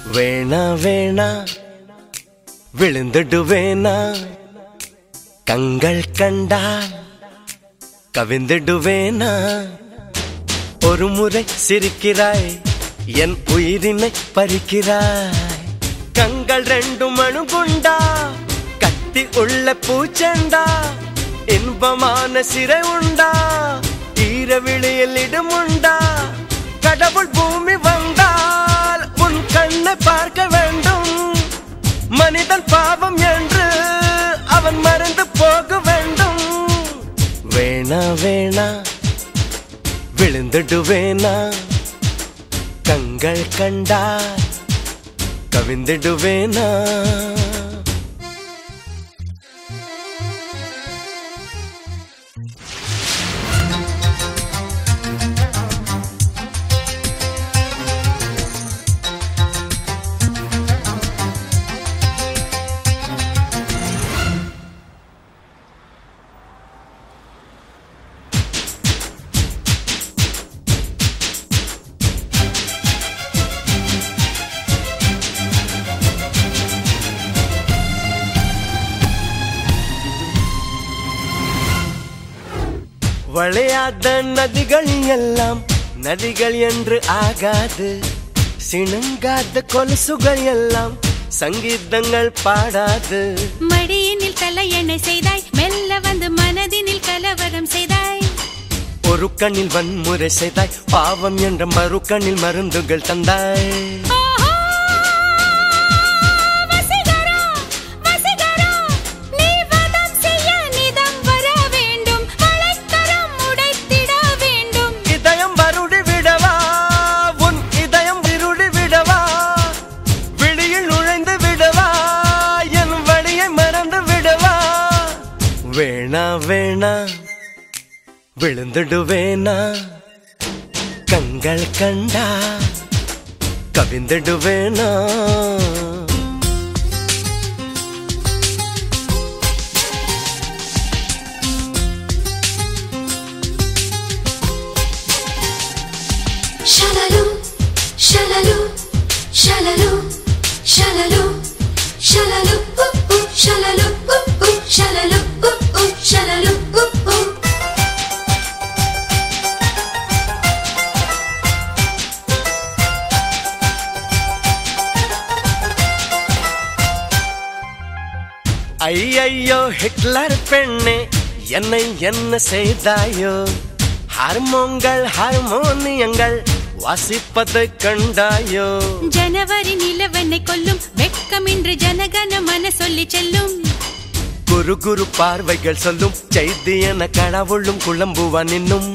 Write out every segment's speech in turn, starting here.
வேணா வேணா விழுந்துடுவேனா கண்கள் கண்டால் கவிந்துடுவேனா ஒரு முறை சிரிக்கிறாய் என் உயிரினை பறிக்கிறாய் கண்கள் ரெண்டும் அணுகுண்டா கத்தி உள்ள பூச்செண்டா இன்பமான சிறை உண்டா ஈரவிழியில் இடமுண்டா கடவுள் பூமி வந்தால் உன் கண்ணை பார்க்க வேண்டும் மனிதன் பாவம் என்று அவன் மறந்து போக வேண்டும் வேணா வேணா விழுந்துடுவேனா கண்கள் கண்டா கவிந்துடுவேனா வளையாத நதிகள் எல்லாம் நதிகள் என்று ஆகாது சிணுங்காத கொலுசுகள் எல்லாம் சங்கீதங்கள் பாடாது மடியினில் தலையணை செய்தாய் மெல்ல வந்து மனதினில் கலவரம் செய்தாய் ஒரு கண்ணில் வன்முறை செய்தாய் பாவம் என்ற மறு கண்ணில் மருந்துகள் தந்தாய் வேணா வேணா விழுந்துடுவேனா கண்கள் கண்டா கவிந்துடுவேனா ஷலலு ஷலலு ஷலலு ஷலலு ஷலலு ஷலலு ஷலலு ஷலலு ஐயையோ ஹிட்லர் பெண்ணே என்னை என்ன செய்தாயோ ஹார்மோன்கள் ஹார்மோனியங்கள் வாசிப்பதை கண்டாயோ ஜனவரி நிலவனை கொல்லும் வெட்கமின்றி ஜனகன மன சொல்லி செல்லும் குரு குரு பார்வைகள் சொல்லும் செய்தி என கடவுளும் குழம்புவான் இன்னும்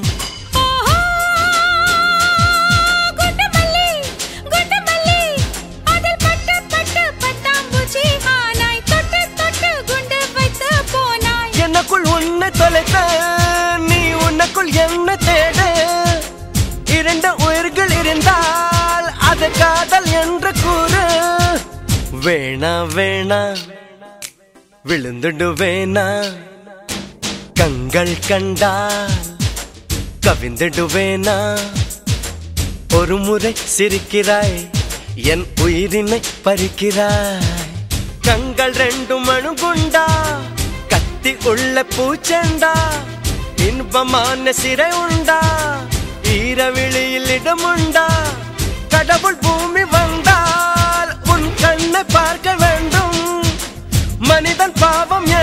எனக்குள் உன்னை தொலைத்த நீ உனக்குள் என்ன தேட இரண்டு உயிர்கள் இருந்தால் அது காதல் என்று கூறு வேணா வேணா விழுந்துடுவேனா கண்கள் கண்டால் கவிந்துடுவேனா ஒரு முறை சிரிக்கிறாய் என் உயிரினை பறிக்கிறாய் கண்கள் ரெண்டும் அணுகுண்டா கத்தி உள்ள பூச்செண்டா இன்பமான சிறை உண்டா ஈரவிழியில் இடமுண்டா கடவுள் பூமி வந்தால் உன் கண்ணை பார்க்க வேண்டும் மனிதன் பாவம்